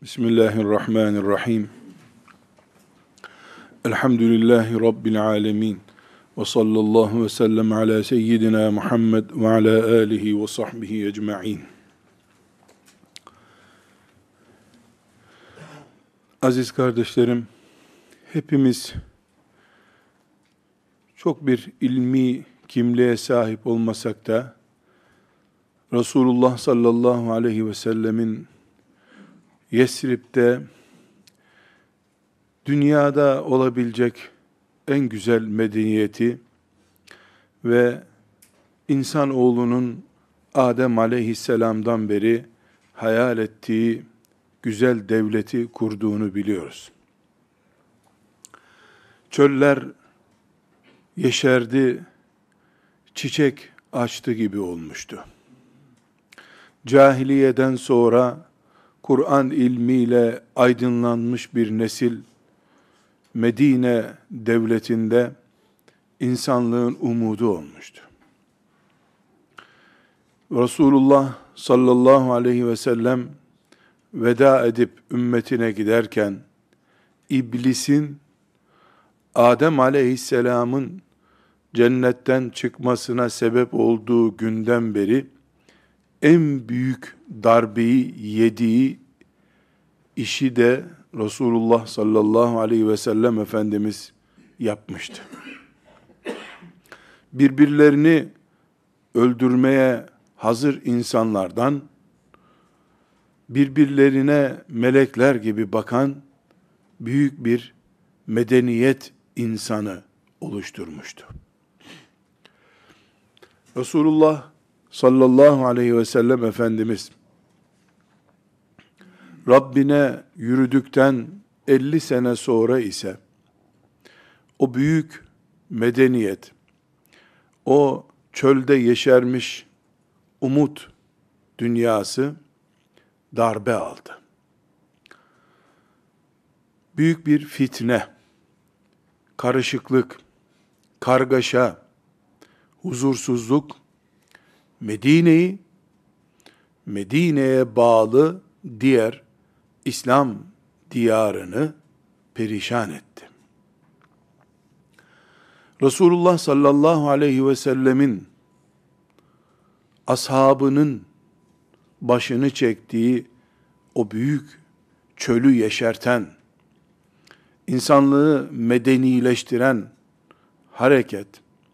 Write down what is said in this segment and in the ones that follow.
Bismillahirrahmanirrahim. Elhamdülillahi Rabbil alemin. Ve sallallahu ve sellem ala seyyidina Muhammed ve ala alihi ve sahbihi ecma'in. Aziz kardeşlerim, hepimiz çok bir ilmi kimliğe sahip olmasak da, Resulullah sallallahu aleyhi ve sellemin Yesrib'de dünyada olabilecek en güzel medeniyeti ve insanoğlunun Adem aleyhisselamdan beri hayal ettiği güzel devleti kurduğunu biliyoruz. Çöller yeşerdi, çiçek açtı gibi olmuştu. Cahiliyeden sonra Kur'an ilmiyle aydınlanmış bir nesil, Medine devletinde insanlığın umudu olmuştu. Resulullah sallallahu aleyhi ve sellem veda edip ümmetine giderken, İblisin Adem aleyhisselamın cennetten çıkmasına sebep olduğu günden beri en büyük darbeyi yediği işi de Resulullah sallallahu aleyhi ve sellem Efendimiz yapmıştı. Birbirlerini öldürmeye hazır insanlardan, birbirlerine melekler gibi bakan büyük bir medeniyet insanı oluşturmuştu. Resulullah sallallahu aleyhi ve sellem Efendimiz Rabbine yürüdükten 50 sene sonra ise o büyük medeniyet, o çölde yeşermiş umut dünyası darbe aldı. Büyük bir fitne, karışıklık, kargaşa, huzursuzluk Medine'ye bağlı diğer İslam diyarını perişan etti. Resulullah sallallahu aleyhi ve sellemin ashabının başını çektiği o büyük çölü yeşerten, insanlığı medenileştiren hareket,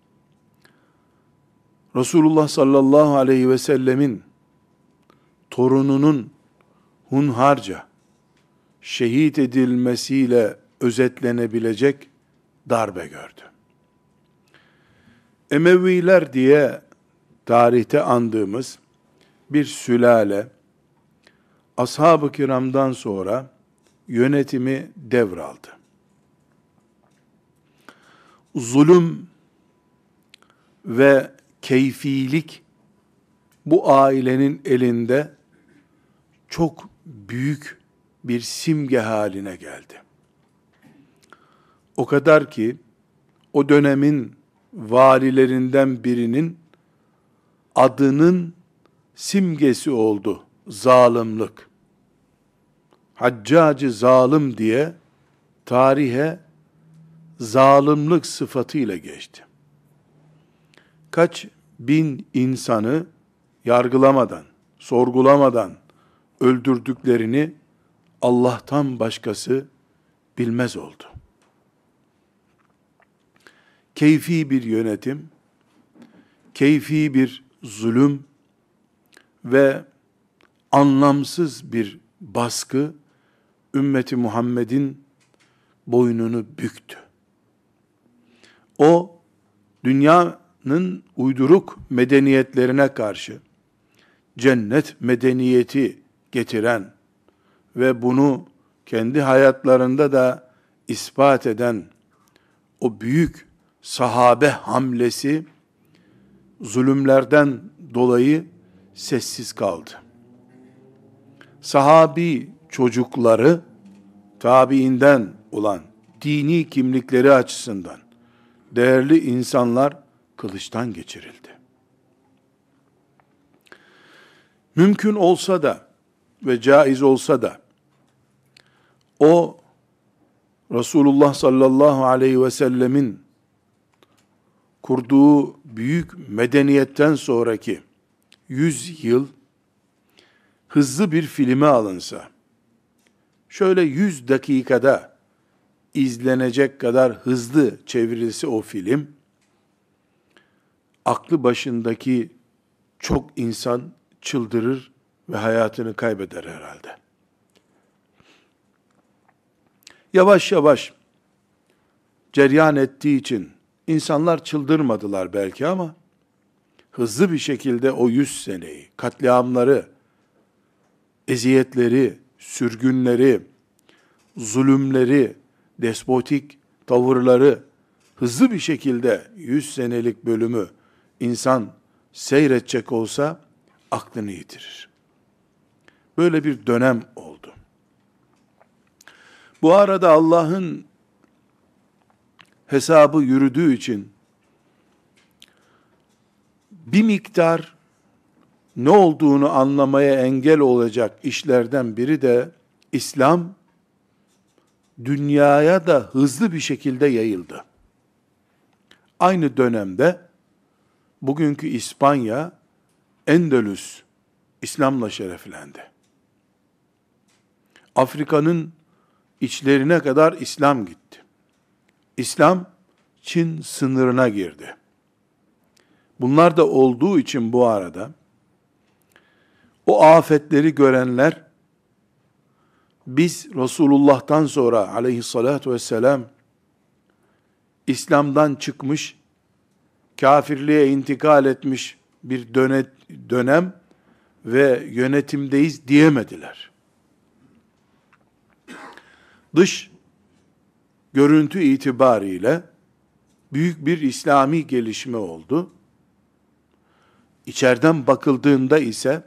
Resulullah sallallahu aleyhi ve sellemin torununun hunharca şehit edilmesiyle özetlenebilecek darbe gördü. Emeviler diye tarihte andığımız bir sülale, ashab-ı kiramdan sonra yönetimi devraldı. Zulüm ve keyfilik bu ailenin elinde çok büyük bir simge haline geldi. O kadar ki o dönemin valilerinden birinin adının simgesi oldu zalimlik. Haccacı zalim diye tarihe zalimlik sıfatıyla geçti. Kaç bin insanı yargılamadan, sorgulamadan öldürdüklerini Allah'tan başkası bilmez oldu. Keyfi bir yönetim, keyfi bir zulüm ve anlamsız bir baskı ümmeti Muhammed'in boynunu büktü. O dünyanın uyduruk medeniyetlerine karşı cennet medeniyeti getiren ve bunu kendi hayatlarında da ispat eden o büyük sahabe hamlesi zulümlerden dolayı sessiz kaldı. Sahabi çocukları tabiinden olan dini kimlikleri açısından değerli insanlar kılıçtan geçirildi. Mümkün olsa da ve caiz olsa da o Resulullah sallallahu aleyhi ve sellemin kurduğu büyük medeniyetten sonraki 100 yıl hızlı bir filme alınsa, şöyle 100 dakikada izlenecek kadar hızlı çevrilse o film, aklı başındaki çok insan çıldırır ve hayatını kaybeder herhalde. Yavaş yavaş cereyan ettiği için insanlar çıldırmadılar belki ama hızlı bir şekilde o 100 seneyi, katliamları, eziyetleri, sürgünleri, zulümleri, despotik tavırları hızlı bir şekilde 100 senelik bölümü insan seyredecek olsa aklını yitirir. Böyle bir dönem oldu. Bu arada Allah'ın hesabı yürüdüğü için bir miktar ne olduğunu anlamaya engel olacak işlerden biri de İslam dünyaya da hızlı bir şekilde yayıldı. Aynı dönemde bugünkü İspanya, Endülüs İslam'la şereflendi. Afrika'nın içlerine kadar İslam gitti. İslam Çin sınırına girdi. Bunlar da olduğu için bu arada o afetleri görenler, biz Resulullah'tan sonra aleyhissalatu vesselam İslam'dan çıkmış, kafirliğe intikal etmiş bir dönem ve yönetimdeyiz diyemediler. Dış görüntü itibariyle büyük bir İslami gelişme oldu. İçeriden bakıldığında ise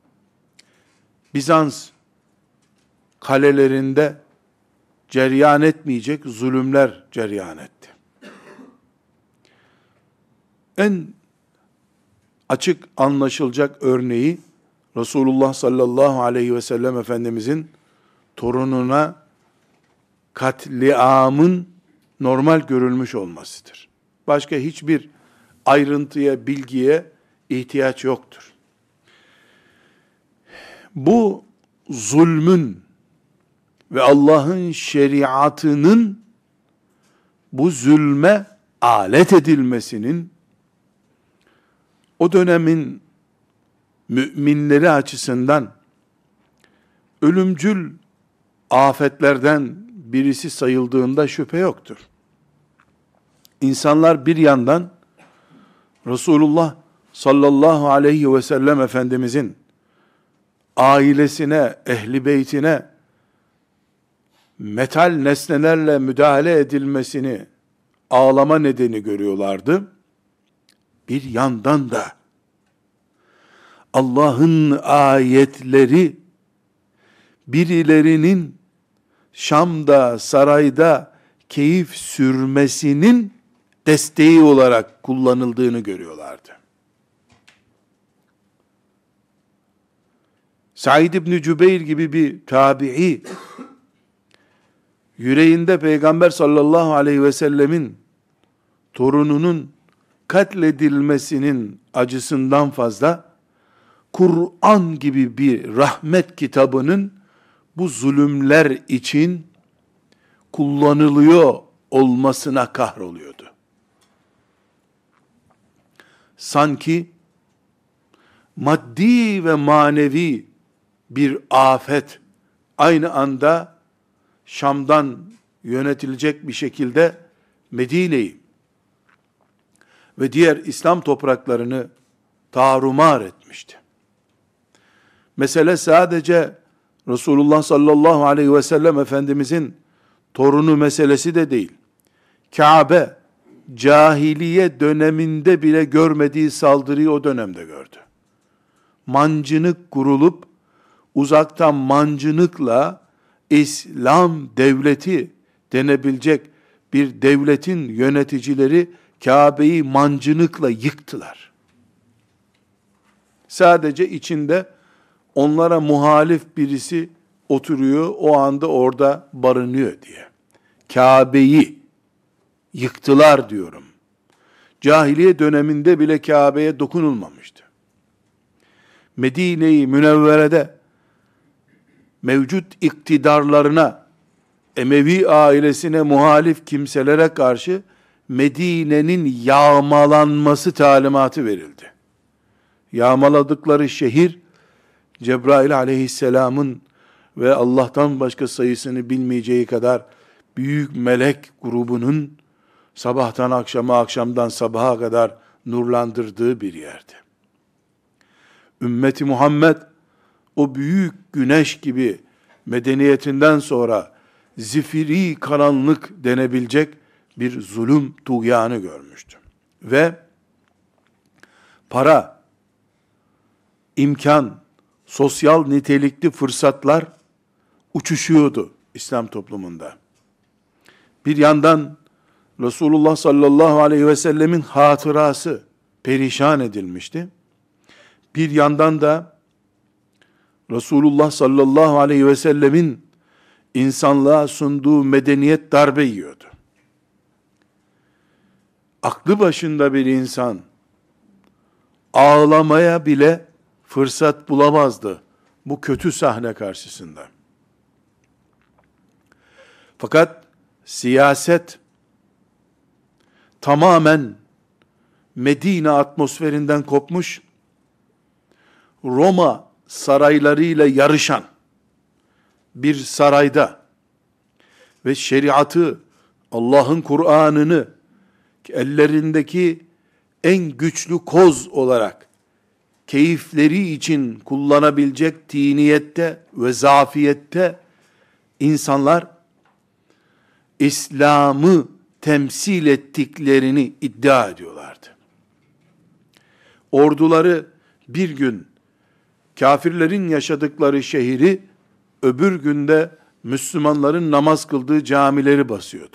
Bizans kalelerinde cereyan etmeyecek zulümler cereyan etti. En açık anlaşılacak örneği Resulullah sallallahu aleyhi ve sellem Efendimizin torununa katliamın normal görülmüş olmasıdır. Başka hiçbir ayrıntıya, bilgiye ihtiyaç yoktur. Bu zulmün ve Allah'ın şeriatının bu zulme alet edilmesinin o dönemin müminleri açısından ölümcül afetlerden birisi sayıldığında şüphe yoktur. İnsanlar bir yandan Resulullah sallallahu aleyhi ve sellem Efendimizin ailesine, ehli beytine metal nesnelerle müdahale edilmesini ağlama nedeni görüyorlardı. Bir yandan da Allah'ın ayetleri birilerinin Şam'da, sarayda keyif sürmesinin desteği olarak kullanıldığını görüyorlardı. Said İbni Cübeyr gibi bir tabi'i, yüreğinde Peygamber sallallahu aleyhi ve sellemin torununun katledilmesinin acısından fazla, Kur'an gibi bir rahmet kitabının bu zulümler için kullanılıyor olmasına kahroluyordu. Sanki maddi ve manevi bir afet aynı anda Şam'dan yönetilecek bir şekilde Medine'yi ve diğer İslam topraklarını tarumar etmişti. Mesele sadece Resulullah sallallahu aleyhi ve sellem Efendimizin torunu meselesi de değil. Kabe, cahiliye döneminde bile görmediği saldırıyı o dönemde gördü. Mancınık kurulup, uzaktan mancınıkla İslam devleti denebilecek bir devletin yöneticileri Kabe'yi mancınıkla yıktılar. Sadece içinde onlara muhalif birisi oturuyor, o anda orada barınıyor diye. Kabe'yi yıktılar diyorum. Cahiliye döneminde bile Kabe'ye dokunulmamıştı. Medine-i Münevvere'de mevcut iktidarlarına, Emevi ailesine muhalif kimselere karşı Medine'nin yağmalanması talimatı verildi. Yağmaladıkları şehir, Cebrail aleyhisselamın ve Allah'tan başka sayısını bilmeyeceği kadar büyük melek grubunun sabahtan akşama, akşamdan sabaha kadar nurlandırdığı bir yerdi. Ümmeti Muhammed o büyük güneş gibi medeniyetinden sonra zifiri karanlık denebilecek bir zulüm tuğyanı görmüştü. Ve para, imkan, sosyal nitelikli fırsatlar uçuşuyordu İslam toplumunda. Bir yandan Resulullah sallallahu aleyhi ve sellemin hatırası perişan edilmişti. Bir yandan da Resulullah sallallahu aleyhi ve sellemin insanlığa sunduğu medeniyet darbe yiyordu. Aklı başında bir insan ağlamaya bile fırsat bulamazdı bu kötü sahne karşısında. Fakat siyaset tamamen Medine atmosferinden kopmuş, Roma saraylarıyla yarışan bir sarayda ve şeriatı, Allah'ın Kur'an'ını ellerindeki en güçlü koz olarak keyifleri için kullanabilecek tiniyette ve zafiyette insanlar İslam'ı temsil ettiklerini iddia ediyorlardı. Orduları bir gün kafirlerin yaşadıkları şehri, öbür günde Müslümanların namaz kıldığı camileri basıyordu.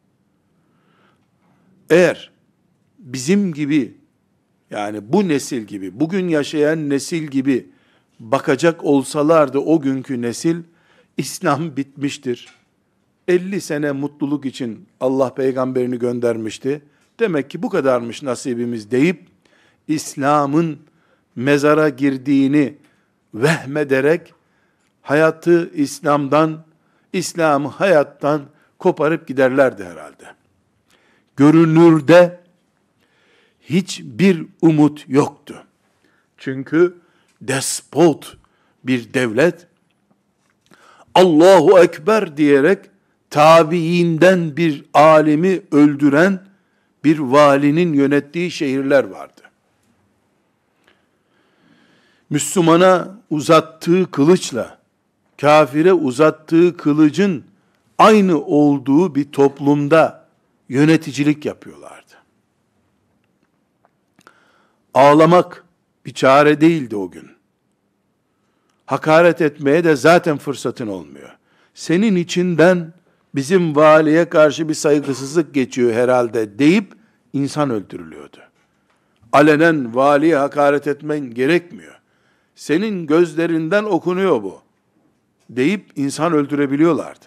Eğer bizim gibi, yani bu nesil gibi, bugün yaşayan nesil gibi bakacak olsalardı o günkü nesil, İslam bitmiştir. 50 sene mutluluk için Allah peygamberini göndermişti. Demek ki bu kadarmış nasibimiz deyip, İslam'ın mezara girdiğini vehmederek, hayatı İslam'dan, İslam'ı hayattan koparıp giderlerdi herhalde. Görünürde hiçbir umut yoktu. Çünkü despot bir devlet, Allahu Ekber diyerek tabiinden bir alimi öldüren bir valinin yönettiği şehirler vardı. Müslümana uzattığı kılıçla kafire uzattığı kılıcın aynı olduğu bir toplumda yöneticilik yapıyorlardı. Ağlamak bir çare değildi o gün. Hakaret etmeye de zaten fırsatın olmuyor. Senin içinden bizim valiye karşı bir saygısızlık geçiyor herhalde deyip insan öldürülüyordu. Alenen valiye hakaret etmen gerekmiyor. Senin gözlerinden okunuyor bu deyip insan öldürebiliyorlardı.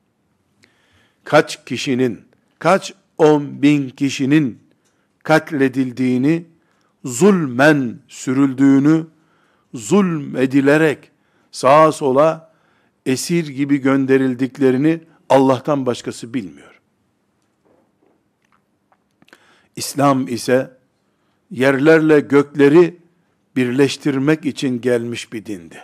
Kaç kişinin, kaç 10.000 kişinin katledildiğini, zulmen sürüldüğünü, zulmedilerek sağa sola esir gibi gönderildiklerini Allah'tan başkası bilmiyor. İslam ise yerlerle gökleri birleştirmek için gelmiş bir dindi.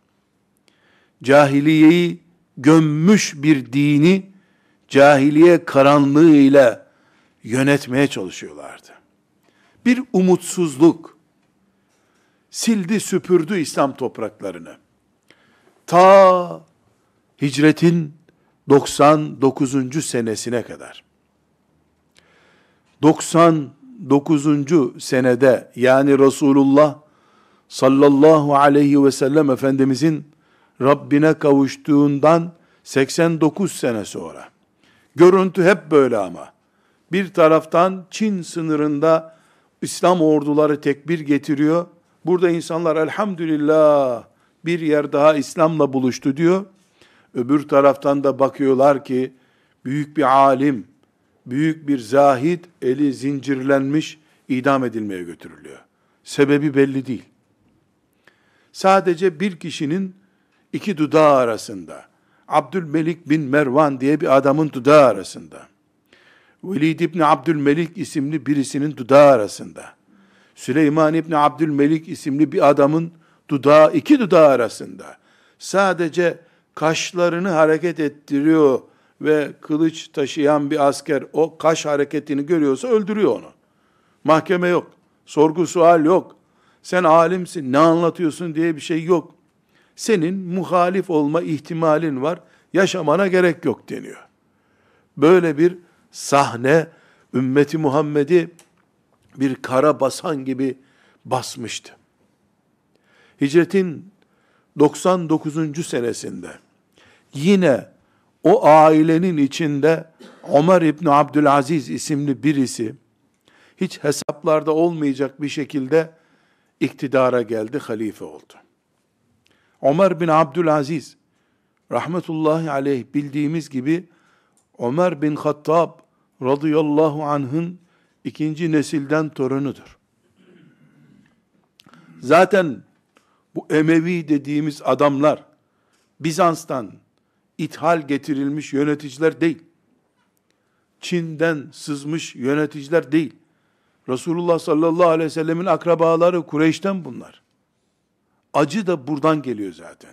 Cahiliyeyi gömmüş bir dini cahiliye karanlığıyla yönetmeye çalışıyorlardı. Bir umutsuzluk sildi süpürdü İslam topraklarını. Ta hicretin 99. senesine kadar. 99. senede, yani Resulullah sallallahu aleyhi ve sellem Efendimizin Rabbine kavuştuğundan 89 sene sonra. Görüntü hep böyle ama. Bir taraftan Çin sınırında İslam orduları tekbir getiriyor. Burada insanlar elhamdülillah bir yer daha İslam'la buluştu diyor. Öbür taraftan da bakıyorlar ki büyük bir alim, büyük bir zahid eli zincirlenmiş idam edilmeye götürülüyor. Sebebi belli değil. Sadece bir kişinin iki dudağı arasında, Abdülmelik bin Mervan diye bir adamın dudağı arasında, Velid İbni Abdülmelik isimli birisinin dudağı arasında, Süleyman İbni Abdülmelik isimli bir adamın dudağı, iki dudağı arasında, sadece kaşlarını hareket ettiriyor ve kılıç taşıyan bir asker o kaş hareketini görüyorsa öldürüyor onu. Mahkeme yok, sorgu sual yok, sen alimsin, ne anlatıyorsun diye bir şey yok. Senin muhalif olma ihtimalin var, yaşamana gerek yok deniyor. Böyle bir sahne ümmeti Muhammed'i bir kara basan gibi basmıştı. Hicretin 99. senesinde yine o ailenin içinde Ömer İbni Abdülaziz isimli birisi hiç hesaplarda olmayacak bir şekilde iktidara geldi, halife oldu. Ömer bin Abdülaziz rahmetullahi aleyh bildiğimiz gibi Ömer bin Hattab radıyallahu anh'ın ikinci nesilden torunudur. Zaten bu Emevi dediğimiz adamlar Bizans'tan ithal getirilmiş yöneticiler değil. Çin'den sızmış yöneticiler değil. Resulullah sallallahu aleyhi ve sellemin akrabaları Kureyş'ten bunlar. Acı da buradan geliyor zaten.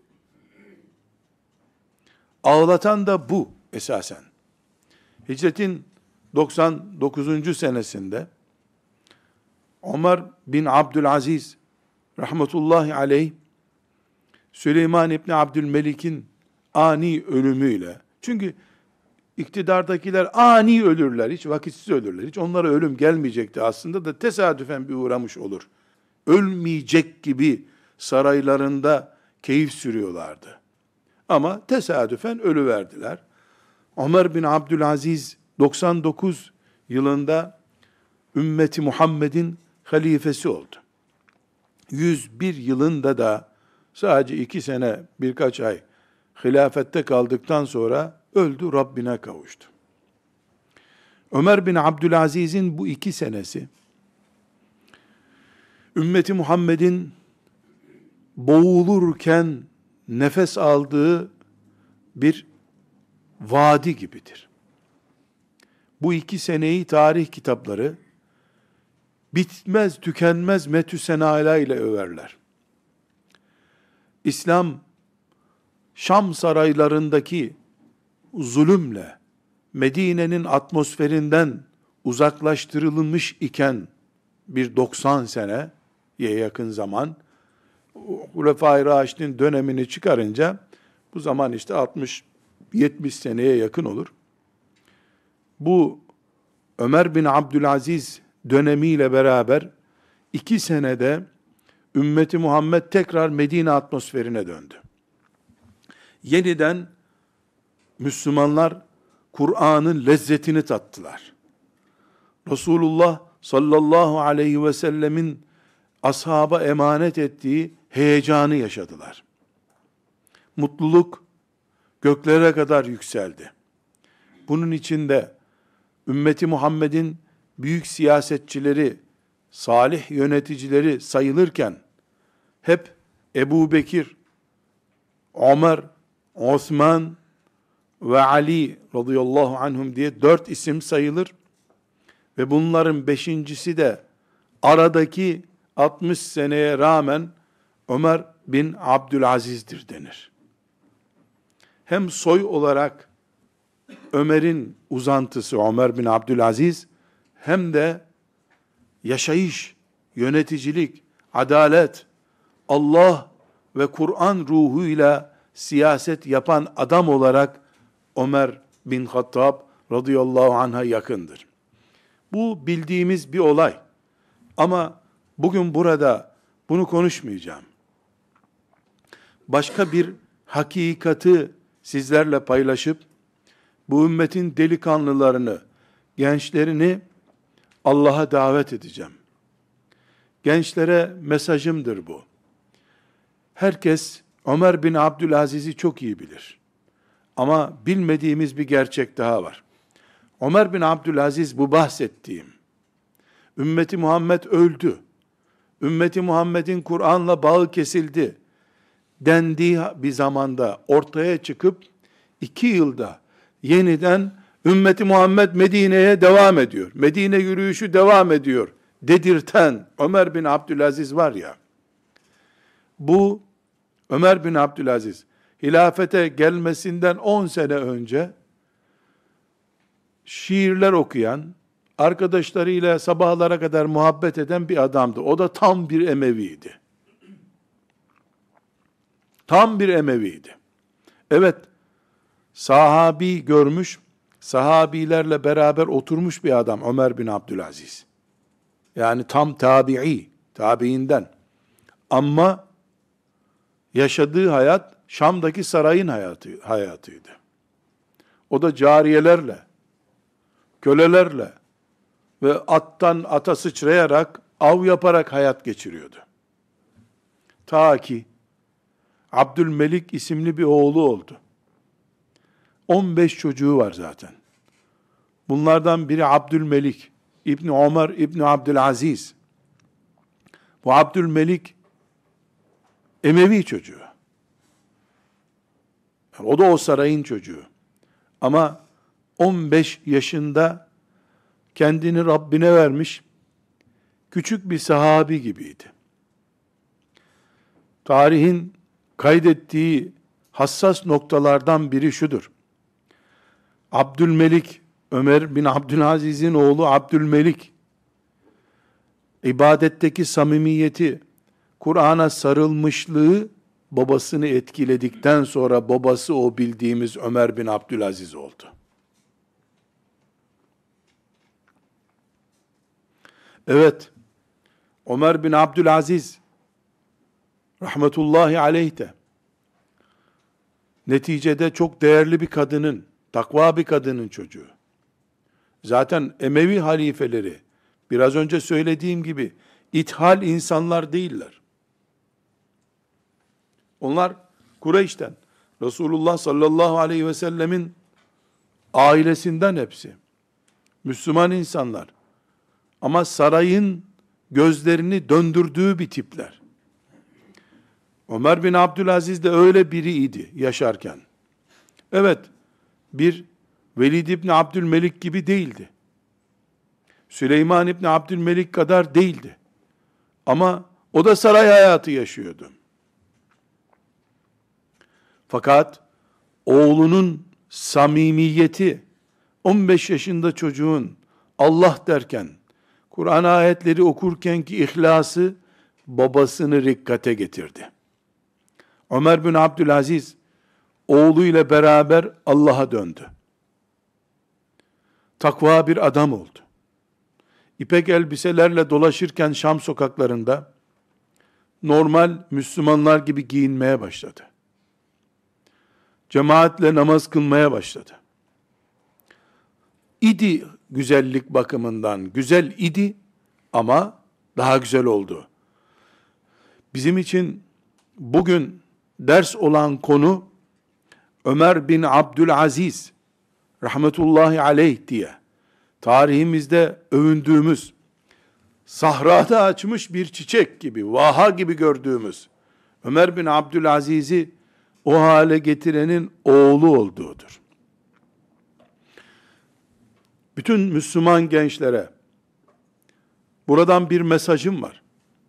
Ağlatan da bu esasen. Hicretin 99. senesinde Ömer bin Abdülaziz rahmetullahi aleyh Süleyman İbni Abdülmelik'in ani ölümüyle, çünkü iktidardakiler ani ölürler, hiç vakitsiz ölürler, hiç onlara ölüm gelmeyecekti aslında da tesadüfen bir uğramış olur. Ölmeyecek gibi saraylarında keyif sürüyorlardı. Ama tesadüfen ölüverdiler. Ömer bin Abdülaziz 99 yılında ümmeti Muhammed'in halifesi oldu. 101 yılında da sadece 2 sene birkaç ay hilafette kaldıktan sonra öldü, Rabbine kavuştu. Ömer bin Abdülaziz'in bu 2 senesi ümmeti Muhammed'in boğulurken nefes aldığı bir vadi gibidir. Bu 2 seneyi tarih kitapları bitmez tükenmez metü senâilâ ile överler. İslam Şam saraylarındaki zulümle Medine'nin atmosferinden uzaklaştırılmış iken bir 90 seneye yakın zaman Hulefâ-i Raşid'in dönemini çıkarınca bu zaman işte 60-70 seneye yakın olur. Bu Ömer bin Abdülaziz dönemiyle beraber 2 senede ümmeti Muhammed tekrar Medine atmosferine döndü. Yeniden Müslümanlar Kur'an'ın lezzetini tattılar. Resulullah sallallahu aleyhi ve sellemin ashaba emanet ettiği heyecanı yaşadılar. Mutluluk göklere kadar yükseldi. Bunun içinde ümmeti Muhammed'in büyük siyasetçileri, salih yöneticileri sayılırken hep Ebu Bekir, Ömer, Osman ve Ali radıyallahu anhum diye 4 isim sayılır ve bunların 5.'si de aradaki 60 seneye rağmen Ömer bin Abdülaziz'dir denir. Hem soy olarak Ömer'in uzantısı Ömer bin Abdülaziz, hem de yaşayış, yöneticilik, adalet, Allah ve Kur'an ruhuyla siyaset yapan adam olarak Ömer bin Hattab radıyallahu anh'a yakındır. Bu bildiğimiz bir olay. Ama bugün burada bunu konuşmayacağım. Başka bir hakikati sizlerle paylaşıp bu ümmetin delikanlılarını, gençlerini Allah'a davet edeceğim. Gençlere mesajımdır bu. Herkes Ömer bin Abdülaziz'i çok iyi bilir. Ama bilmediğimiz bir gerçek daha var. Ömer bin Abdülaziz, bu bahsettiğim, ümmeti Muhammed öldü, ümmeti Muhammed'in Kur'an'la bağı kesildi dendiği bir zamanda ortaya çıkıp 2 yılda yeniden ümmeti Muhammed Medine'ye devam ediyor, Medine yürüyüşü devam ediyor dedirten Ömer bin Abdülaziz var ya, bu Ömer bin Abdülaziz hilafete gelmesinden 10 sene önce şiirler okuyan, arkadaşlarıyla sabahlara kadar muhabbet eden bir adamdı. O da tam bir Emeviydi. Tam bir Emeviydi. Evet, sahabi görmüş, sahabilerle beraber oturmuş bir adam Ömer bin Abdülaziz. Yani tam tabi'i, tabiinden. Ama yaşadığı hayat Şam'daki sarayın hayatıydı. O da cariyelerle, kölelerle ve attan ata sıçrayarak, av yaparak hayat geçiriyordu. Ta ki Abdülmelik isimli bir oğlu oldu. 15 çocuğu var zaten. Bunlardan biri Abdülmelik, İbni Ömer, İbni Abdülaziz. Bu Abdülmelik, Emevi çocuğu. Yani o da o sarayın çocuğu. Ama 15 yaşında kendini Rabbine vermiş, küçük bir sahabi gibiydi. Tarihin kaydettiği hassas noktalardan biri şudur. Abdülmelik, Ömer bin Abdülaziz'in oğlu Abdülmelik, ibadetteki samimiyeti, Kur'an'a sarılmışlığı babasını etkiledikten sonra babası o bildiğimiz Ömer bin Abdülaziz oldu. Evet, Ömer bin Abdülaziz rahmetullahi aleyh de neticede çok değerli bir kadının, takva bir kadının çocuğu. Zaten Emevi halifeleri biraz önce söylediğim gibi ithal insanlar değiller. Onlar Kureyş'ten, Resulullah sallallahu aleyhi ve sellemin ailesinden hepsi. Müslüman insanlar. Ama sarayın gözlerini döndürdüğü bir tipler. Ömer bin Abdülaziz de öyle biriydi yaşarken. Evet, bir Velid İbni Abdülmelik gibi değildi. Süleyman İbni Abdülmelik kadar değildi. Ama o da saray hayatı yaşıyordu. Fakat oğlunun samimiyeti, 15 yaşında çocuğun Allah derken, Kur'an ayetleri okurken ki ihlası, babasını rikkate getirdi. Ömer bin Abdülaziz, oğluyla beraber Allah'a döndü. Takva bir adam oldu. İpek elbiselerle dolaşırken Şam sokaklarında, normal Müslümanlar gibi giyinmeye başladı. Cemaatle namaz kılmaya başladı. İdi güzellik bakımından, güzel idi ama daha güzel oldu. Bizim için bugün ders olan konu Ömer bin Abdülaziz rahmetullahi aleyh diye tarihimizde övündüğümüz, sahrada açmış bir çiçek gibi, vaha gibi gördüğümüz Ömer bin Abdülaziz'i o hale getirenin oğlu olduğudur. Bütün Müslüman gençlere buradan bir mesajım var.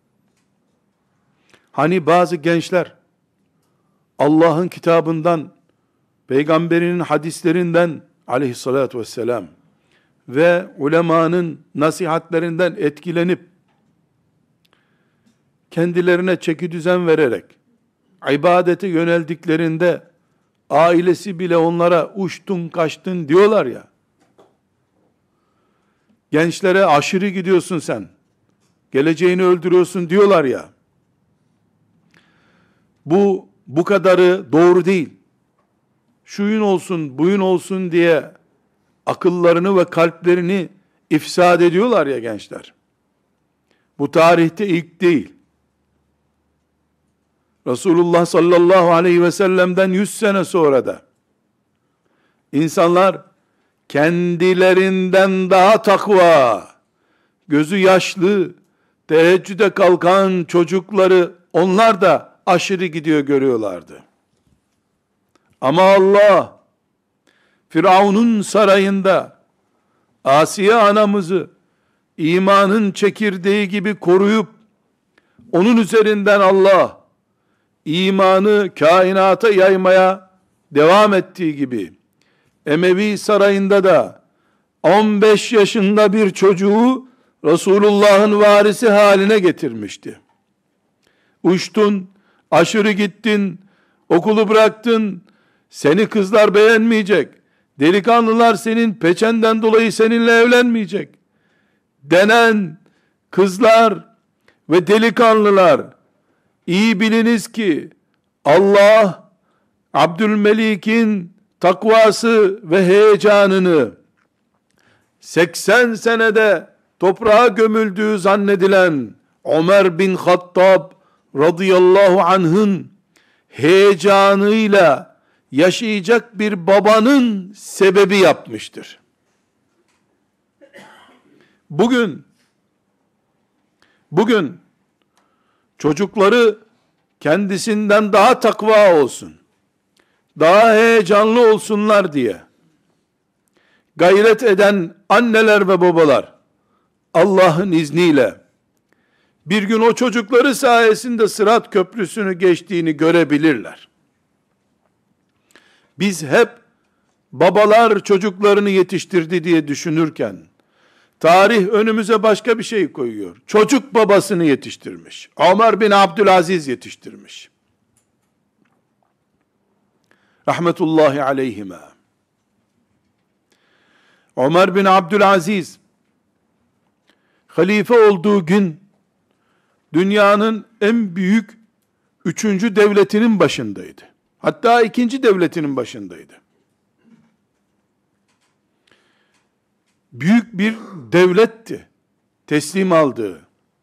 Hani bazı gençler Allah'ın kitabından, peygamberinin hadislerinden aleyhissalatü vesselam ve ulemanın nasihatlerinden etkilenip kendilerine çekidüzen vererek ibadete yöneldiklerinde ailesi bile onlara uçtun kaçtın diyorlar ya. Gençlere aşırı gidiyorsun sen, geleceğini öldürüyorsun diyorlar ya. Bu kadarı doğru değil. Şuyun olsun, buyun olsun diye akıllarını ve kalplerini ifsad ediyorlar ya gençler. Bu tarihte ilk değil. Resulullah sallallahu aleyhi ve sellem'den 100 sene sonra da İnsanlar kendilerinden daha takva, gözü yaşlı, teheccüde kalkan çocukları onlar da aşırı gidiyor görüyorlardı. Ama Allah, Firavun'un sarayında Asiye anamızı imanın çekirdeği gibi koruyup, onun üzerinden Allah imanı kainata yaymaya devam ettiği gibi, Emevi sarayında da 15 yaşında bir çocuğu Resulullah'ın varisi haline getirmişti. Uçtun, aşırı gittin, okulu bıraktın, seni kızlar beğenmeyecek, delikanlılar senin peçenden dolayı seninle evlenmeyecek denen kızlar ve delikanlılar, iyi biliniz ki Allah Abdülmelik'in takvası ve heyecanını 80 senede toprağa gömüldüğü zannedilen Ömer bin Hattab radıyallahu anh'ın heyecanıyla yaşayacak bir babanın sebebi yapmıştır. Bugün çocukları kendisinden daha takva olsun, daha heyecanlı olsunlar diye gayret eden anneler ve babalar Allah'ın izniyle bir gün o çocukları sayesinde Sırat Köprüsü'nü geçtiğini görebilirler. Biz hep babalar çocuklarını yetiştirdi diye düşünürken tarih önümüze başka bir şey koyuyor. Çocuk babasını yetiştirmiş. Ömer bin Abdülaziz yetiştirmiş. Rahmetullahi aleyhime. Ömer bin Abdülaziz halife olduğu gün dünyanın en büyük 3. devletinin başındaydı. Hatta 2. devletinin başındaydı. Büyük bir devletti teslim aldığı.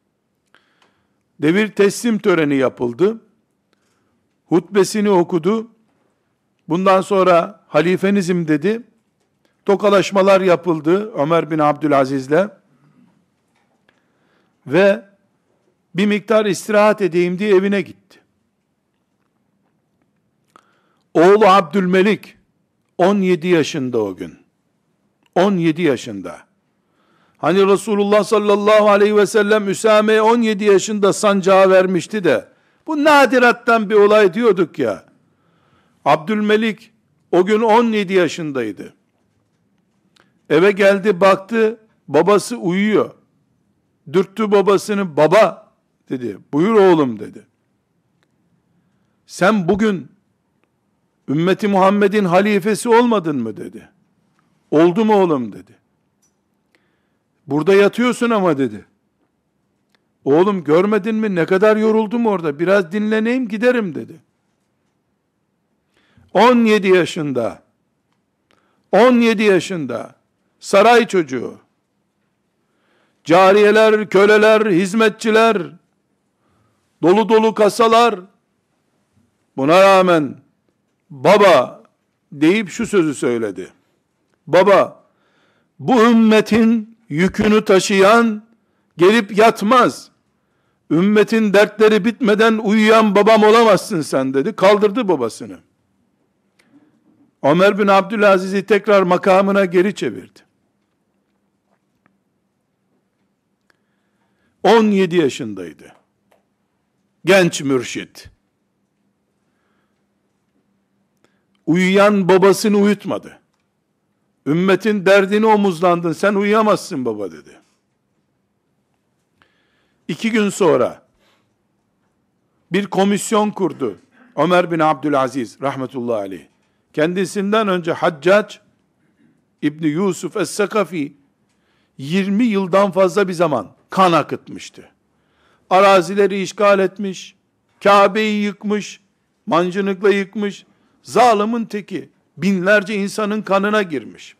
Devir teslim töreni yapıldı. Hutbesini okudu. Bundan sonra halifenizim dedi. Tokalaşmalar yapıldı Ömer bin Abdülaziz'le. Ve bir miktar istirahat edeyim diye evine gitti. Oğlu Abdülmelik 17 yaşında o gün. 17 yaşında. Hani Resulullah sallallahu aleyhi ve sellem Üsame'ye 17 yaşında sancağı vermişti de bu nadirattan bir olay diyorduk ya. Abdülmelik o gün 17 yaşındaydı. Eve geldi, baktı babası uyuyor. Dürttü babasını, baba dedi. Buyur oğlum dedi. Sen bugün ümmeti Muhammed'in halifesi olmadın mı dedi. Oldu mu oğlum dedi. Burada yatıyorsun ama dedi. Oğlum görmedin mi ne kadar yoruldum orada, biraz dinleneyim giderim dedi. 17 yaşında 17 yaşında saray çocuğu, cariyeler, köleler, hizmetçiler, dolu dolu kasalar, buna rağmen baba deyip şu sözü söyledi. Baba, bu ümmetin yükünü taşıyan gelip yatmaz. Ümmetin dertleri bitmeden uyuyan babam olamazsın sen dedi. Kaldırdı babasını. Ömer bin Abdülaziz'i tekrar makamına geri çevirdi. 17 yaşındaydı. Genç mürşit. Uyuyan babasını uyutmadı. Ümmetin derdini omuzlandın, sen uyuyamazsın baba dedi. 2 gün sonra bir komisyon kurdu Ömer bin Abdülaziz rahmetullahi aleyh. Kendisinden önce Haccac İbni Yusuf Es-Sakafi 20 yıldan fazla bir zaman kan akıtmıştı. Arazileri işgal etmiş, Kabe'yi yıkmış, mancınıkla yıkmış, zalimin teki, binlerce insanın kanına girmiş.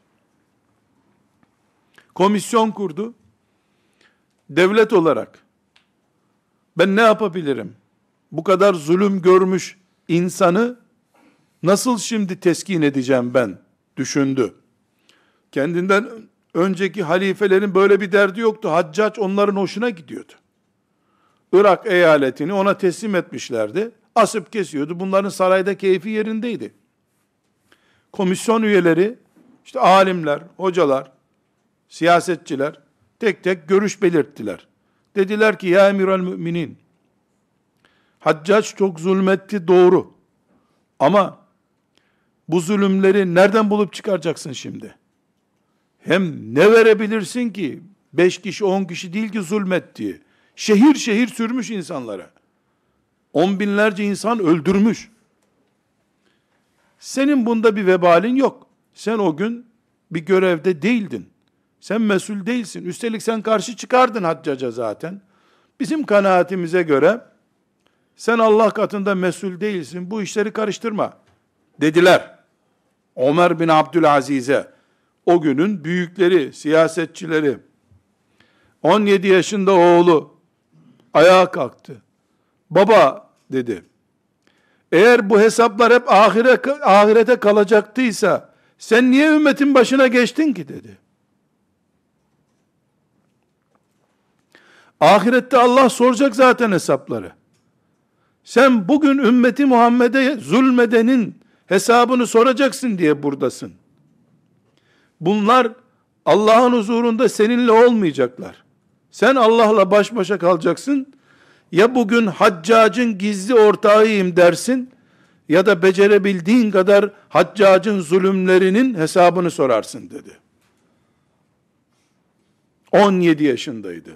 Komisyon kurdu. Devlet olarak ben ne yapabilirim? Bu kadar zulüm görmüş insanı nasıl şimdi teskin edeceğim ben düşündü. Kendinden önceki halifelerin böyle bir derdi yoktu. Haccac onların hoşuna gidiyordu. Irak eyaletini ona teslim etmişlerdi. Asıp kesiyordu. Bunların sarayda keyfi yerindeydi. Komisyon üyeleri, işte alimler, hocalar, siyasetçiler tek tek görüş belirttiler. Dediler ki ya Emirel Müminin, Haccac çok zulmetti, doğru. Ama bu zulümleri nereden bulup çıkaracaksın şimdi? Hem ne verebilirsin ki? 5 kişi 10 kişi değil ki zulmettiği. Şehir şehir sürmüş insanlara. 10 binlerce insan öldürmüş. Senin bunda bir vebalin yok. Sen o gün bir görevde değildin. Sen mesul değilsin. Üstelik sen karşı çıkardın Haccac'a zaten. Bizim kanaatimize göre sen Allah katında mesul değilsin. Bu işleri karıştırma dediler. Ömer bin Abdülaziz'e, o günün büyükleri, siyasetçileri, 17 yaşında oğlu ayağa kalktı. Baba dedi, eğer bu hesaplar hep ahirete kalacaktıysa sen niye ümmetin başına geçtin ki dedi. Ahirette Allah soracak zaten hesapları. Sen bugün ümmeti Muhammed'e zulmedenin hesabını soracaksın diye buradasın. Bunlar Allah'ın huzurunda seninle olmayacaklar. Sen Allah'la baş başa kalacaksın. Ya bugün Haccac'ın gizli ortağıyım dersin, ya da becerebildiğin kadar Haccac'ın zulümlerinin hesabını sorarsın dedi. 17 yaşındaydı.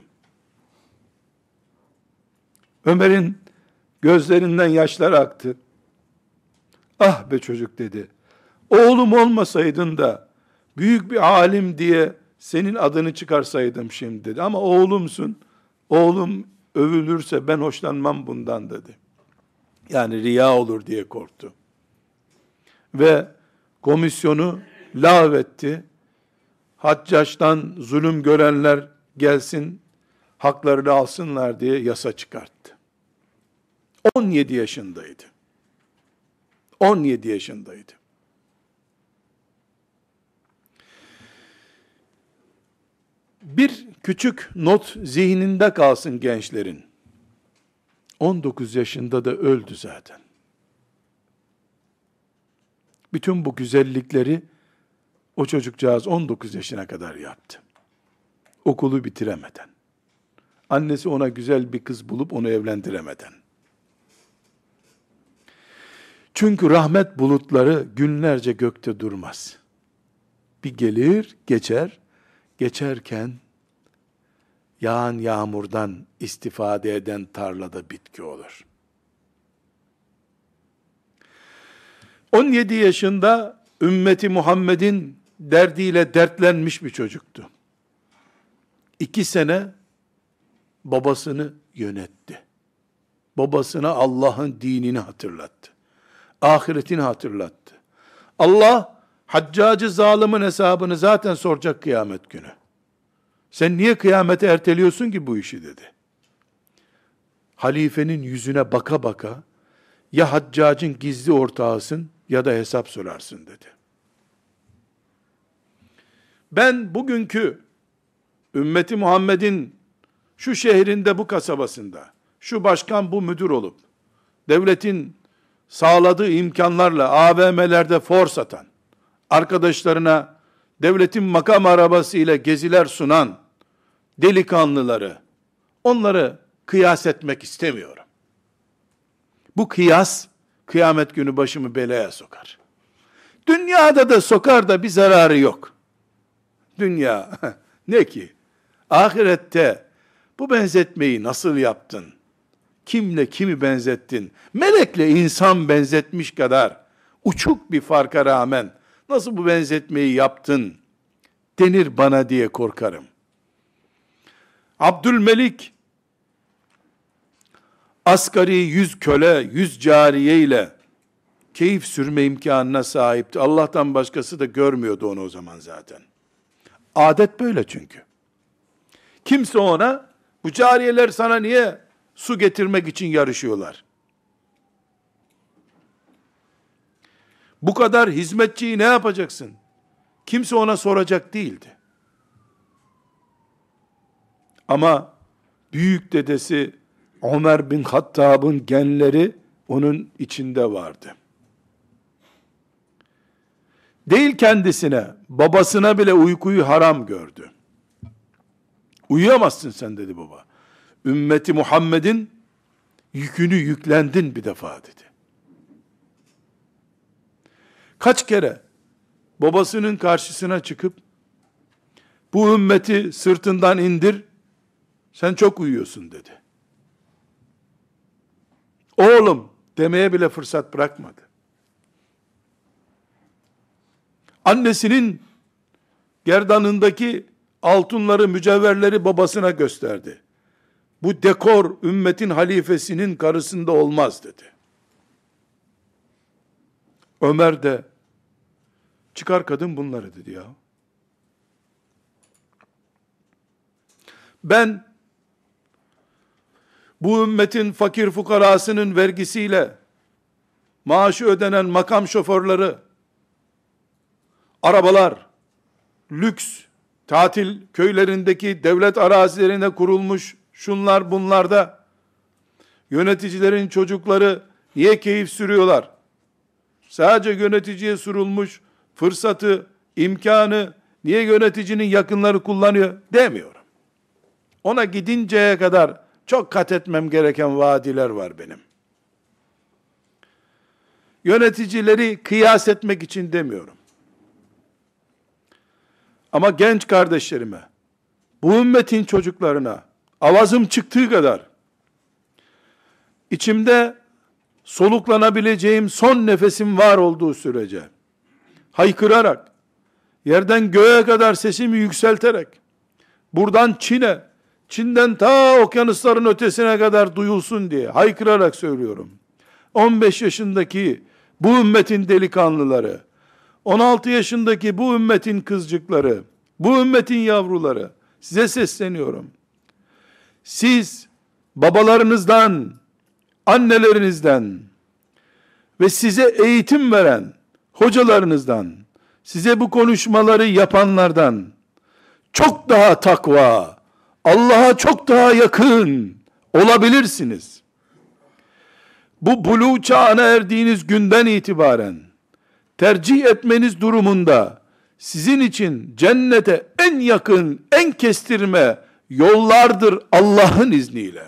Ömer'in gözlerinden yaşlar aktı. Ah be çocuk dedi. Oğlum olmasaydın da büyük bir alim diye senin adını çıkarsaydım şimdi dedi. Ama oğlumsun. Oğlum övülürse ben hoşlanmam bundan dedi. Yani riya olur diye korktu. Ve komisyonu lağvetti. Haccaç'tan zulüm görenler gelsin, haklarını alsınlar diye yasa çıkarttı. 17 yaşındaydı. 17 yaşındaydı. Bir küçük not zihninde kalsın gençlerin. 19 yaşında da öldü zaten. Bütün bu güzellikleri o çocukcağız 19 yaşına kadar yaptı. Okulu bitiremeden. Annesi ona güzel bir kız bulup onu evlendiremeden. Çünkü rahmet bulutları günlerce gökte durmaz. Bir gelir, geçer. Geçerken yağan yağmurdan istifade eden tarlada bitki olur. 17 yaşında ümmeti Muhammed'in derdiyle dertlenmiş bir çocuktu. 2 sene babasını yönetti. Babasına Allah'ın dinini hatırlattı. Ahiretini hatırlattı. Allah Haccacı zalimin hesabını zaten soracak kıyamet günü. Sen niye kıyamete erteliyorsun ki bu işi dedi. Halifenin yüzüne baka baka ya Haccacın gizli ortağısın ya da hesap sorarsın dedi. Ben bugünkü ümmeti Muhammed'in şu şehrinde, bu kasabasında, şu başkan, bu müdür olup, devletin sağladığı imkanlarla AVM'lerde for satan, arkadaşlarına devletin makam arabasıyla geziler sunan delikanlıları, onları kıyas etmek istemiyorum. Bu kıyas, kıyamet günü başımı belaya sokar. Dünyada da sokar da bir zararı yok. Dünya ne ki? Ahirette bu benzetmeyi nasıl yaptın? Kimle kimi benzettin? Melekle insan benzetmiş kadar uçuk bir farka rağmen nasıl bu benzetmeyi yaptın denir bana diye korkarım. Abdülmelik asgari 100 köle, 100 cariye ile keyif sürme imkanına sahipti. Allah'tan başkası da görmüyordu onu o zaman zaten. Adet böyle çünkü. Kimse ona, bu cariyeler sana niye su getirmek için yarışıyorlar? Bu kadar hizmetçiyi ne yapacaksın? Kimse ona soracak değildi. Ama büyük dedesi Ömer bin Hattab'ın genleri onun içinde vardı. Değil kendisine, babasına bile uykuyu haram gördü. Uyuyamazsın sen dedi baba. Ümmeti Muhammed'in yükünü yüklendin bir defa dedi. Kaç kere babasının karşısına çıkıp bu ümmeti sırtından indir, sen çok uyuyorsun dedi. Oğlum demeye bile fırsat bırakmadı. Annesinin gerdanındaki altınları, mücevherleri babasına gösterdi. Bu dekor ümmetin halifesinin karısında olmaz dedi. Ömer de çıkar kadın bunları dedi ya. Ben bu ümmetin fakir fukarasının vergisiyle maaşı ödenen makam şoförleri, arabalar, lüks, tatil köylerindeki devlet arazilerine kurulmuş şunlar bunlarda yöneticilerin çocukları niye keyif sürüyorlar? Sadece yöneticiye sunulmuş fırsatı, imkanı niye yöneticinin yakınları kullanıyor demiyorum. Ona gidinceye kadar çok kat etmem gereken vadiler var benim. Yöneticileri kıyas etmek için demiyorum. Ama genç kardeşlerime, bu ümmetin çocuklarına avazım çıktığı kadar içimde soluklanabileceğim son nefesim var olduğu sürece haykırarak, yerden göğe kadar sesimi yükselterek, buradan Çin'e, Çin'den ta okyanusların ötesine kadar duyulsun diye haykırarak söylüyorum. 15 yaşındaki bu ümmetin delikanlıları, 16 yaşındaki bu ümmetin kızcıkları, bu ümmetin yavruları, size sesleniyorum. Siz babalarınızdan, annelerinizden ve size eğitim veren hocalarınızdan, size bu konuşmaları yapanlardan çok daha takva, Allah'a çok daha yakın olabilirsiniz. Bu buluğ çağına erdiğiniz günden itibaren tercih etmeniz durumunda sizin için cennete en yakın, en kestirme yollardır Allah'ın izniyle.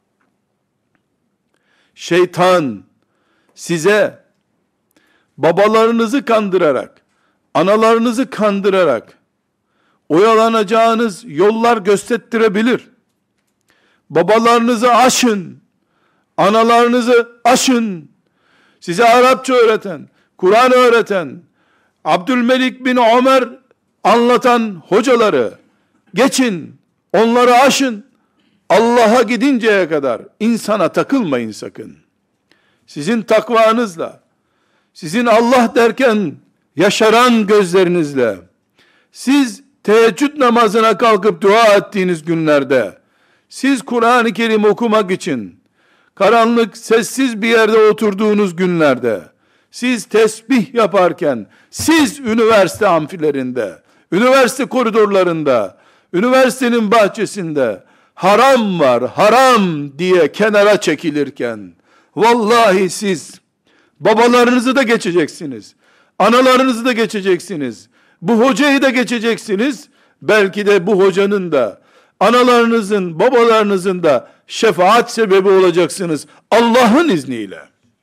Şeytan size babalarınızı kandırarak, analarınızı kandırarak oyalanacağınız yollar göstertirebilir. Babalarınızı aşın, analarınızı aşın. Size Arapça öğreten, Kur'an öğreten, Abdülmelik bin Ömer anlatan hocaları geçin, onları aşın. Allah'a gidinceye kadar insana takılmayın sakın. Sizin takvanızla, sizin Allah derken yaşaran gözlerinizle, siz teheccüd namazına kalkıp dua ettiğiniz günlerde, siz Kur'an-ı Kerim okumak için karanlık, sessiz bir yerde oturduğunuz günlerde, siz tesbih yaparken, siz üniversite amfilerinde, üniversite koridorlarında, üniversitenin bahçesinde, haram var, haram diye kenara çekilirken, vallahi siz, babalarınızı da geçeceksiniz, analarınızı da geçeceksiniz, bu hocayı da geçeceksiniz, belki de bu hocanın da, analarınızın, babalarınızın da şefaat sebebi olacaksınız, Allah'ın izniyle.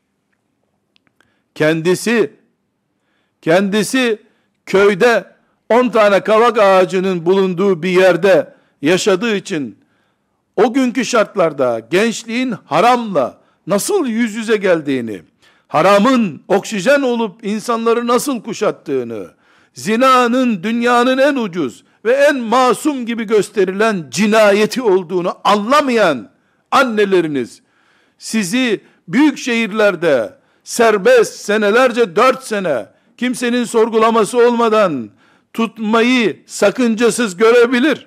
Kendisi köyde 10 tane kavak ağacının bulunduğu bir yerde yaşadığı için, o günkü şartlarda gençliğin haramla nasıl yüz yüze geldiğini, haramın oksijen olup insanları nasıl kuşattığını, zinanın dünyanın en ucuz ve en masum gibi gösterilen cinayeti olduğunu anlamayan anneleriniz, sizi büyük şehirlerde serbest senelerce 4 sene kimsenin sorgulaması olmadan tutmayı sakıncasız görebilir.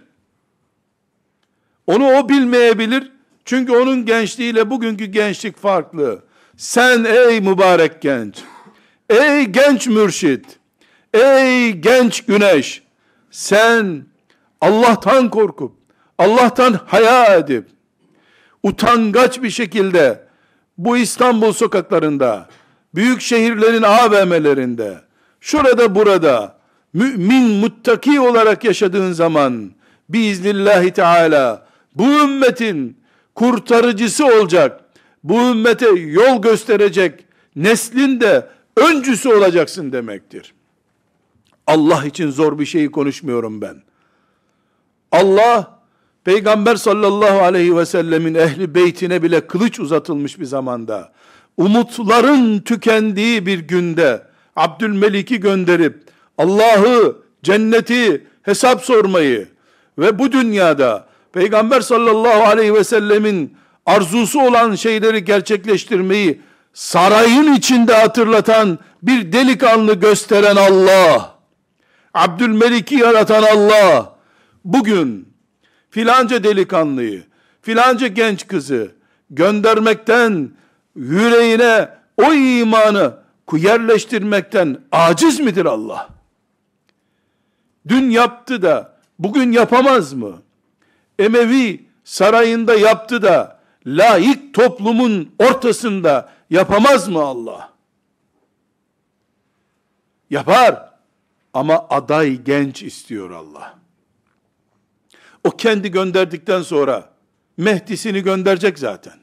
Onu o bilmeyebilir. Çünkü onun gençliğiyle bugünkü gençlik farklı. Sen ey mübarek genç, ey genç mürşit, Ey genç güneş, sen Allah'tan korkup, Allah'tan haya edip, utangaç bir şekilde bu İstanbul sokaklarında, büyük şehirlerin AVM'lerinde, şurada burada, mümin, muttaki olarak yaşadığın zaman, biiznillahü teala, bu ümmetin kurtarıcısı olacak, bu ümmete yol gösterecek, neslin de öncüsü olacaksın demektir. Allah için zor bir şeyi konuşmuyorum ben. Allah, Peygamber sallallahu aleyhi ve sellemin ehli beytine bile kılıç uzatılmış bir zamanda, umutların tükendiği bir günde, Abdülmelik'i gönderip, Allah'ı, cenneti, hesap sormayı ve bu dünyada, Peygamber sallallahu aleyhi ve sellemin arzusu olan şeyleri gerçekleştirmeyi, sarayın içinde hatırlatan bir delikanlı gösteren Allah, Abdülmelik'i yaratan Allah, bugün filanca delikanlıyı, filanca genç kızı göndermekten, yüreğine o imanı yerleştirmekten aciz midir Allah? Dün yaptı da bugün yapamaz mı? Emevi sarayında yaptı da laik toplumun ortasında yapamaz mı Allah? Yapar ama aday genç istiyor Allah. O kendi gönderdikten sonra Mehdi'sini gönderecek zaten.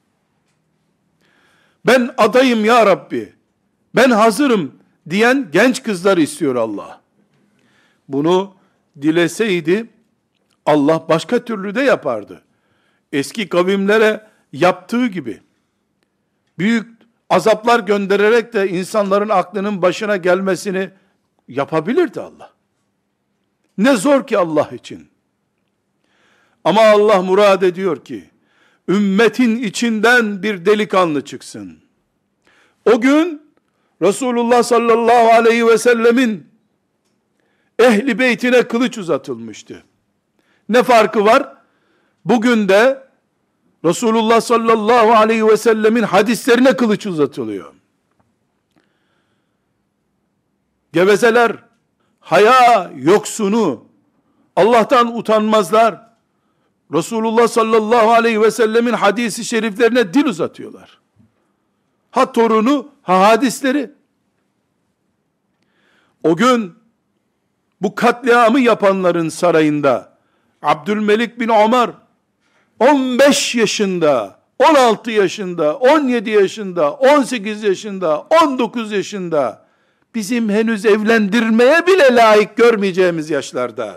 Ben adayım ya Rabbi, ben hazırım diyen genç kızlar istiyor Allah. Bunu dileseydi Allah başka türlü de yapardı. Eski kavimlere yaptığı gibi büyük azaplar göndererek de insanların aklının başına gelmesini yapabilirdi Allah. Ne zor ki Allah için. Ama Allah murad ediyor ki ümmetin içinden bir delikanlı çıksın. O gün Resulullah sallallahu aleyhi ve sellemin ehli beytine kılıç uzatılmıştı. Ne farkı var? Bugün de Resulullah sallallahu aleyhi ve sellemin hadislerine kılıç uzatılıyor. Gevezeler, haya yoksunu, Allah'tan utanmazlar, Resulullah sallallahu aleyhi ve sellemin hadisi şeriflerine dil uzatıyorlar. Ha torunu, ha hadisleri. O gün bu katliamı yapanların sarayında Abdülmelik bin Ömer 15 yaşında, 16 yaşında, 17 yaşında, 18 yaşında, 19 yaşında, bizim henüz evlendirmeye bile layık görmeyeceğimiz yaşlarda,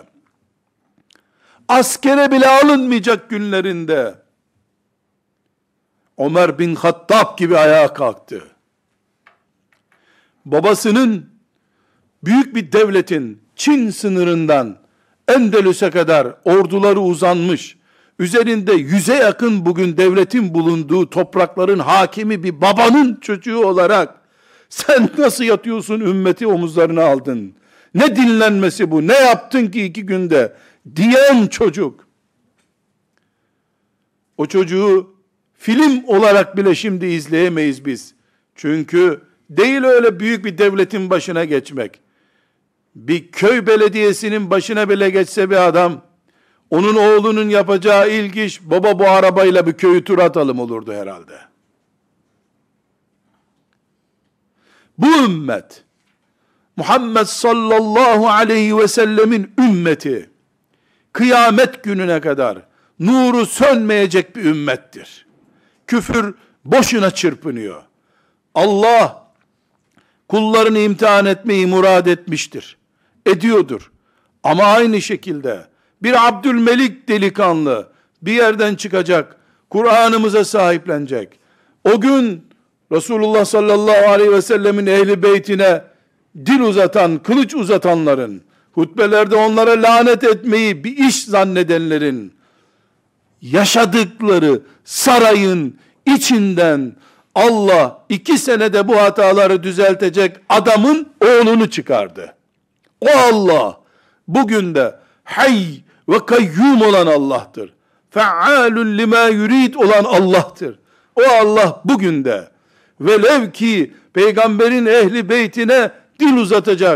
askere bile alınmayacak günlerinde, Ömer bin Hattab gibi ayağa kalktı. Babasının büyük bir devletin Çin sınırından Endülüs'e kadar orduları uzanmış, üzerinde 100'e yakın bugün devletin bulunduğu toprakların hakimi bir babanın çocuğu olarak, sen nasıl yatıyorsun, ümmeti omuzlarına aldın? Ne dinlenmesi bu? Ne yaptın ki 2 günde? Diyen çocuk. O çocuğu film olarak bile şimdi izleyemeyiz biz. Çünkü değil öyle büyük bir devletin başına geçmek. Bir köy belediyesinin başına bile geçse bir adam, onun oğlunun yapacağı ilk iş, baba bu arabayla bir köyü tur atalım olurdu herhalde. Bu ümmet, Muhammed sallallahu aleyhi ve sellemin ümmeti, kıyamet gününe kadar nuru sönmeyecek bir ümmettir. Küfür boşuna çırpınıyor. Allah kullarını imtihan etmeyi murad etmiştir. Ediyordur. Ama aynı şekilde bir Abdülmelik delikanlı bir yerden çıkacak, Kur'an'ımıza sahiplenecek. O gün Resulullah sallallahu aleyhi ve sellemin ehli beytine dil uzatan, kılıç uzatanların, hutbelerde onlara lanet etmeyi bir iş zannedenlerin, yaşadıkları sarayın içinden Allah 2 senede bu hataları düzeltecek adamın oğlunu çıkardı. O Allah bugün de hayy ve kayyum olan Allah'tır. Fealun lima yurid olan Allah'tır. O Allah bugün de velev ki peygamberin ehli beytine dil uzatacak,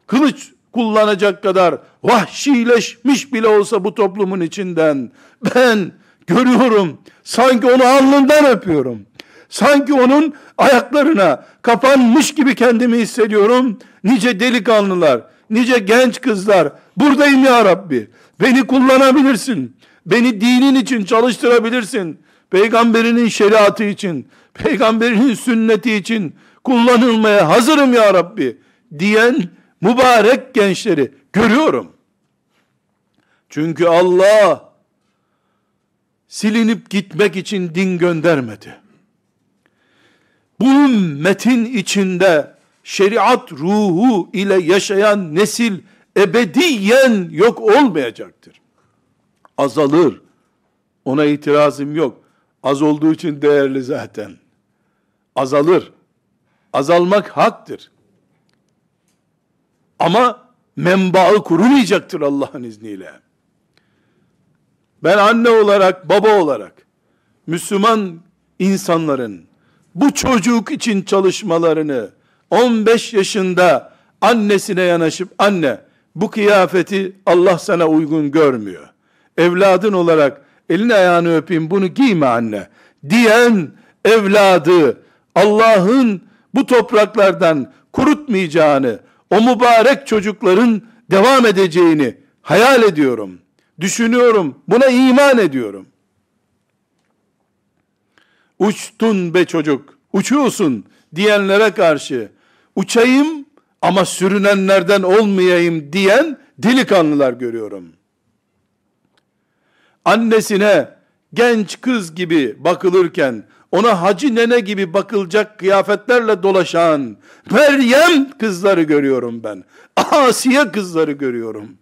kılıç kullanacak kadar vahşileşmiş bile olsa bu toplumun içinden, ben görüyorum, sanki onu alnından öpüyorum. Sanki onun ayaklarına kapanmış gibi kendimi hissediyorum. Nice delikanlılar, nice genç kızlar, buradayım ya Rabbi. Beni kullanabilirsin. Beni dinin için çalıştırabilirsin. Peygamberinin şeriatı için, peygamberinin sünneti için kullanılmaya hazırım ya Rabbi diyen mübarek gençleri görüyorum. Çünkü Allah silinip gitmek için din göndermedi. Bu ümmetin içinde şeriat ruhu ile yaşayan nesil ebediyen yok olmayacaktır. Azalır. Ona itirazım yok. Az olduğu için değerli zaten. Azalır. Azalmak haktır. Ama menbaı kurumayacaktır Allah'ın izniyle. Ben anne olarak, baba olarak Müslüman insanların bu çocuk için çalışmalarını 15 yaşında annesine yanaşıp, anne bu kıyafeti Allah sana uygun görmüyor, evladın olarak elini ayağını öpeyim, bunu giyme anne diyen evladı Allah'ın bu topraklardan kurutmayacağını, o mübarek çocukların devam edeceğini hayal ediyorum, düşünüyorum, buna iman ediyorum. Uçtun be çocuk, uçuyorsun diyenlere karşı, uçayım ama sürünenlerden olmayayım diyen delikanlılar görüyorum. Annesine genç kız gibi bakılırken, ona hacı nene gibi bakılacak kıyafetlerle dolaşan Meryem kızları görüyorum ben. Asiye kızları görüyorum.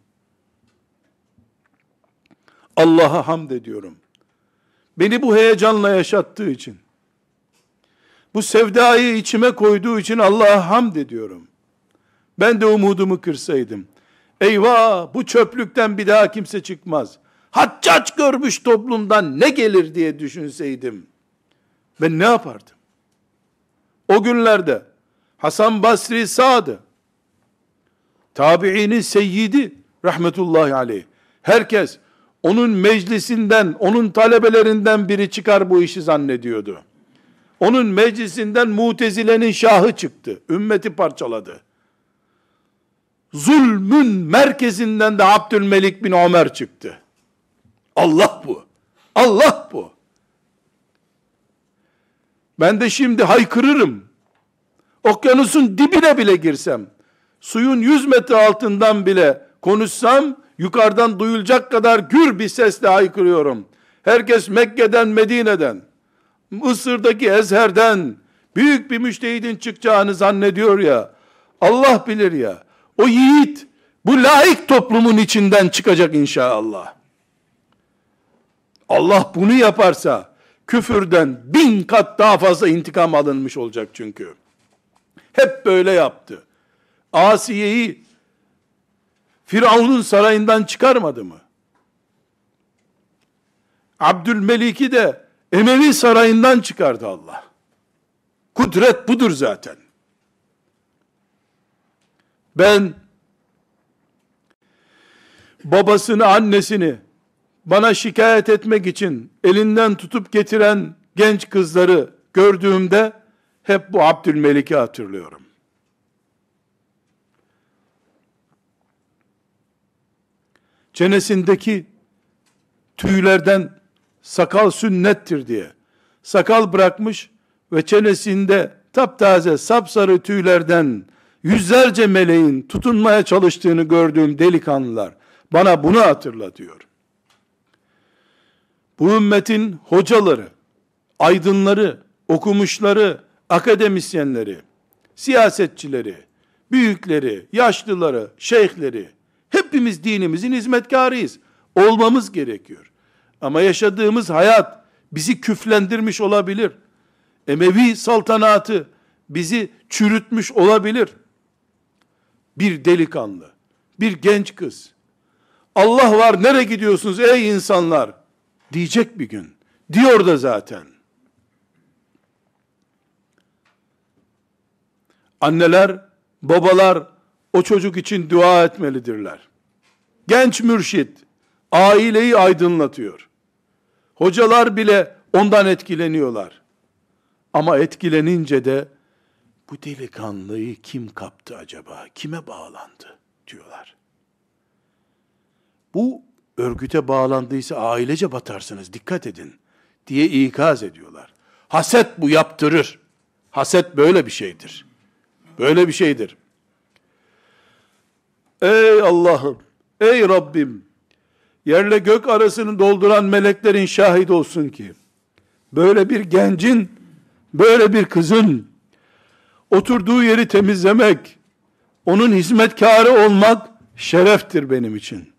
Allah'a hamd ediyorum. Beni bu heyecanla yaşattığı için, bu sevdayı içime koyduğu için Allah'a hamd ediyorum. Ben de umudumu kırsaydım, eyvah bu çöplükten bir daha kimse çıkmaz, haccac görmüş toplumdan ne gelir diye düşünseydim, ben ne yapardım? O günlerde Hasan Basri sağdı, tabiinin seyyidi rahmetullahi aleyh, herkes onun meclisinden, onun talebelerinden biri çıkar bu işi zannediyordu. Onun meclisinden Mutezile'nin şahı çıktı. Ümmeti parçaladı. Zulmün merkezinden de Abdülmelik bin Ömer çıktı. Allah bu. Allah bu. Ben de şimdi haykırırım. Okyanusun dibine bile girsem, suyun 100 metre altından bile konuşsam, yukarıdan duyulacak kadar gür bir sesle haykırıyorum. Herkes Mekke'den, Medine'den, Mısır'daki Ezher'den büyük bir müştehidin çıkacağını zannediyor ya, Allah bilir ya, o yiğit bu laik toplumun içinden çıkacak inşallah. Allah bunu yaparsa küfürden 1000 kat daha fazla intikam alınmış olacak çünkü. Hep böyle yaptı. Asiye'yi Firavun'un sarayından çıkarmadı mı? Abdülmelik'i de Emevi sarayından çıkardı Allah. Kudret budur zaten. Ben babasını, annesini bana şikayet etmek için elinden tutup getiren genç kızları gördüğümde hep bu Abdülmelik'i hatırlıyorum. Çenesindeki tüylerden sakal sünnettir diye sakal bırakmış ve çenesinde taptaze sapsarı tüylerden yüzlerce meleğin tutunmaya çalıştığını gördüğüm delikanlılar bana bunu hatırlatıyor. Bu ümmetin hocaları, aydınları, okumuşları, akademisyenleri, siyasetçileri, büyükleri, yaşlıları, şeyhleri, hepimiz dinimizin hizmetkarıyız. Olmamız gerekiyor. Ama yaşadığımız hayat bizi küflendirmiş olabilir. Emevi saltanatı bizi çürütmüş olabilir. Bir delikanlı, bir genç kız, Allah var nereye gidiyorsunuz ey insanlar diyecek bir gün. Diyor da zaten. Anneler, babalar o çocuk için dua etmelidirler. Genç mürşit aileyi aydınlatıyor. Hocalar bile ondan etkileniyorlar. Ama etkilenince de bu delikanlıyı kim kaptı acaba? Kime bağlandı diyorlar. Bu örgüte bağlandıysa ailece batarsınız, dikkat edin diye ikaz ediyorlar. Haset bu yaptırır. Haset böyle bir şeydir. Böyle bir şeydir. Ey Allah'ım, ey Rabbim, yerle gök arasını dolduran meleklerin şahit olsun ki, böyle bir gencin, böyle bir kızın, oturduğu yeri temizlemek, onun hizmetkarı olmak şereftir benim için.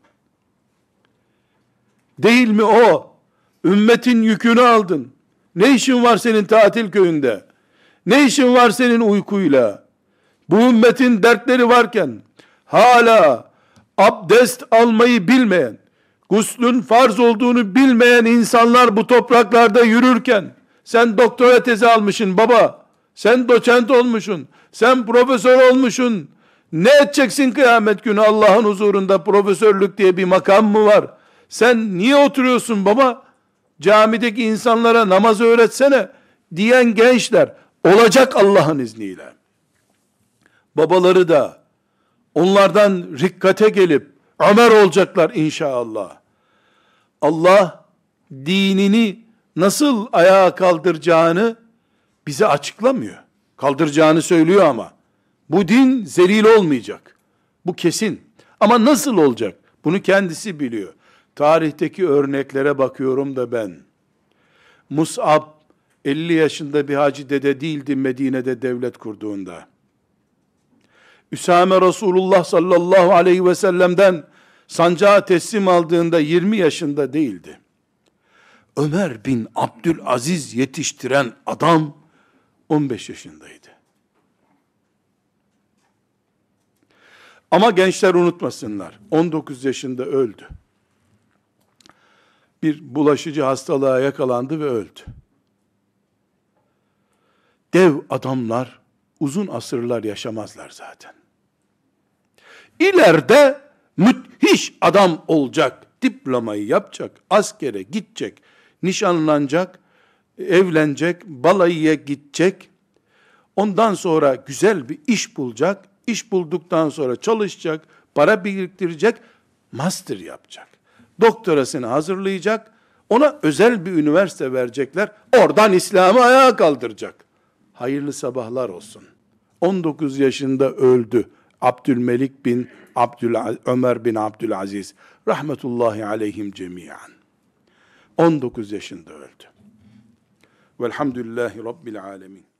Değil mi o? Ümmetin yükünü aldın. Ne işin var senin tatil köyünde? Ne işin var senin uykuyla? Bu ümmetin dertleri varken, hala abdest almayı bilmeyen, guslün farz olduğunu bilmeyen insanlar bu topraklarda yürürken, sen doktora tezi almışsın baba, sen doçent olmuşsun, sen profesör olmuşsun, ne edeceksin kıyamet günü Allah'ın huzurunda? Profesörlük diye bir makam mı var? Sen niye oturuyorsun baba? Camideki insanlara namaz öğretsene diyen gençler olacak Allah'ın izniyle. Babaları da onlardan rikkate gelip Ömer olacaklar inşallah. Allah dinini nasıl ayağa kaldıracağını bize açıklamıyor. Kaldıracağını söylüyor ama bu din zelil olmayacak. Bu kesin. Ama nasıl olacak? Bunu kendisi biliyor. Tarihteki örneklere bakıyorum da ben. Mus'ab 50 yaşında bir hacı dede değildi Medine'de devlet kurduğunda. Üsame Resulullah sallallahu aleyhi ve sellem'den sancağı teslim aldığında 20 yaşında değildi. Ömer bin Abdülaziz yetiştiren adam 15 yaşındaydı. Ama gençler unutmasınlar, 19 yaşında öldü. Bir bulaşıcı hastalığa yakalandı ve öldü. Dev adamlar uzun asırlar yaşamazlar zaten. İleride müthiş adam olacak, diplomayı yapacak, askere gidecek, nişanlanacak, evlenecek, balayıya gidecek, ondan sonra güzel bir iş bulacak, iş bulduktan sonra çalışacak, para biriktirecek, master yapacak. Doktorasını hazırlayacak, ona özel bir üniversite verecekler, oradan İslam'ı ayağa kaldıracak. Hayırlı sabahlar olsun. 19 yaşında öldü Abdülmelik bin Ömer bin Abdülaziz rahmetullahi aleyhim cemiyan. 19 yaşında öldü. Velhamdülillahi Rabbil alemin.